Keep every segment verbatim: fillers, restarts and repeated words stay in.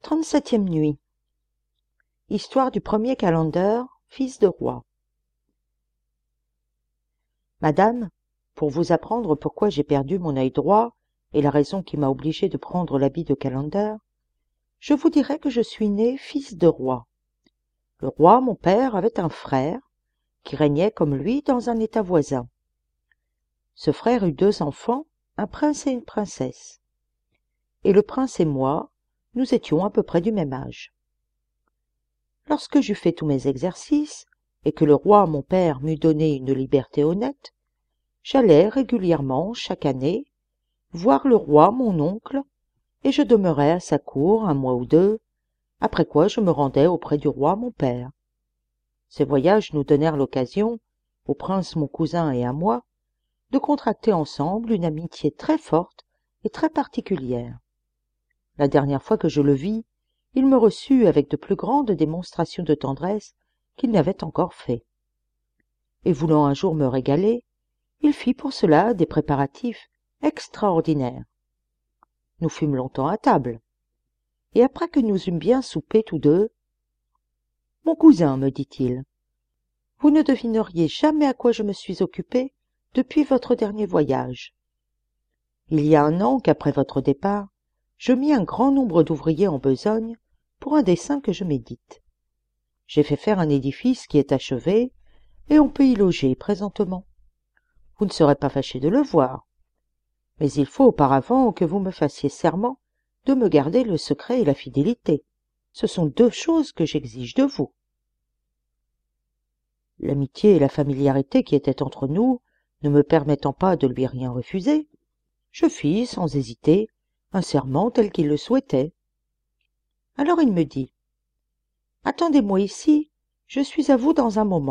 trente-septième nuit. Histoire du premier calender, fils de roi. Madame, pour vous apprendre pourquoi j'ai perdu mon œil droit et la raison qui m'a obligé de prendre l'habit de calender, je vous dirai que je suis né fils de roi. Le roi, mon père, avait un frère qui régnait comme lui dans un état voisin. Ce frère eut deux enfants, un prince et une princesse. Et le prince et moi, nous étions à peu près du même âge. Lorsque j'eus fait tous mes exercices, et que le roi, mon père, m'eut donné une liberté honnête, j'allais régulièrement, chaque année, voir le roi, mon oncle, et je demeurais à sa cour un mois ou deux, après quoi je me rendais auprès du roi, mon père. Ces voyages nous donnèrent l'occasion, au prince mon cousin et à moi, de contracter ensemble une amitié très forte et très particulière. La dernière fois que je le vis, il me reçut avec de plus grandes démonstrations de tendresse qu'il n'avait encore fait. Et voulant un jour me régaler, il fit pour cela des préparatifs extraordinaires. Nous fûmes longtemps à table, et après que nous eûmes bien soupé tous deux, « Mon cousin, me dit-il, vous ne devineriez jamais à quoi je me suis occupé depuis votre dernier voyage. Il y a un an qu'après votre départ, je mis un grand nombre d'ouvriers en besogne pour un dessein que je médite. J'ai fait faire un édifice qui est achevé, et on peut y loger présentement. Vous ne serez pas fâché de le voir. Mais il faut auparavant que vous me fassiez serment de me garder le secret et la fidélité. Ce sont deux choses que j'exige de vous. » L'amitié et la familiarité qui étaient entre nous, ne me permettant pas de lui rien refuser, je fis, sans hésiter, un serment tel qu'il le souhaitait. Alors il me dit « Attendez-moi ici, je suis à vous dans un moment. »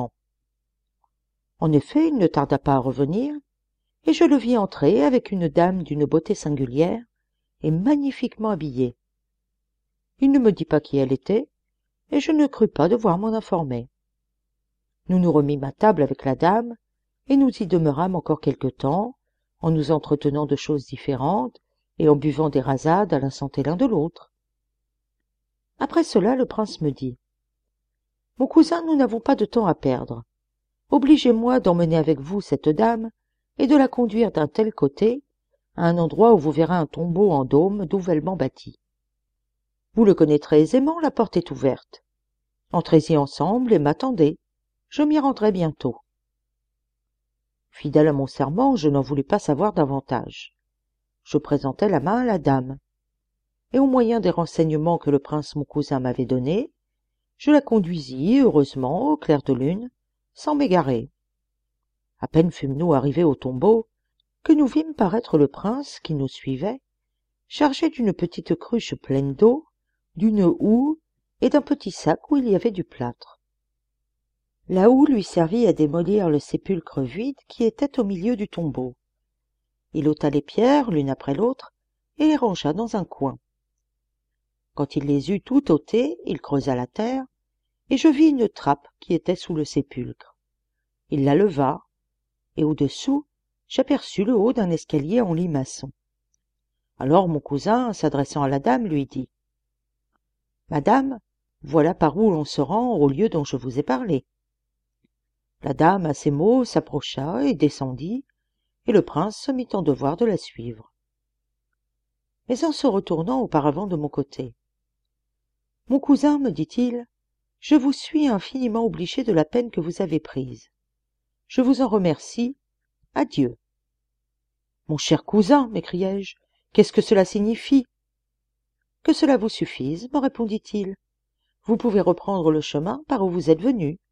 En effet, il ne tarda pas à revenir, et je le vis entrer avec une dame d'une beauté singulière et magnifiquement habillée. Il ne me dit pas qui elle était, et je ne crus pas devoir m'en informer. Nous nous remîmes à table avec la dame, et nous y demeurâmes encore quelque temps, en nous entretenant de choses différentes, et en buvant des rasades à la santé l'un de l'autre. Après cela, le prince me dit « Mon cousin, nous n'avons pas de temps à perdre. Obligez-moi d'emmener avec vous cette dame et de la conduire d'un tel côté à un endroit où vous verrez un tombeau en dôme nouvellement bâti. Vous le connaîtrez aisément, la porte est ouverte. Entrez-y ensemble et m'attendez. Je m'y rendrai bientôt. » Fidèle à mon serment, je n'en voulus pas savoir davantage. Je présentai la main à la dame, et au moyen des renseignements que le prince mon cousin m'avait donnés, je la conduisis heureusement au clair de lune, sans m'égarer. À peine fûmes-nous arrivés au tombeau, que nous vîmes paraître le prince qui nous suivait, chargé d'une petite cruche pleine d'eau, d'une houe et d'un petit sac où il y avait du plâtre. La houe lui servit à démolir le sépulcre vide qui était au milieu du tombeau. Il ôta les pierres l'une après l'autre et les rangea dans un coin. Quand il les eut toutes ôtées, il creusa la terre, et je vis une trappe qui était sous le sépulcre. Il la leva, et au-dessous, j'aperçus le haut d'un escalier en limaçon. Alors mon cousin, s'adressant à la dame, lui dit « Madame, voilà par où l'on se rend au lieu dont je vous ai parlé. » La dame, à ces mots, s'approcha et descendit, et le prince se mit en devoir de la suivre. Mais en se retournant auparavant de mon côté, « Mon cousin, me dit-il, je vous suis infiniment obligé de la peine que vous avez prise. Je vous en remercie. Adieu. » « Mon cher cousin, m'écriai-je, qu'est-ce que cela signifie ? » « Que cela vous suffise, me répondit-il. Vous pouvez reprendre le chemin par où vous êtes venu.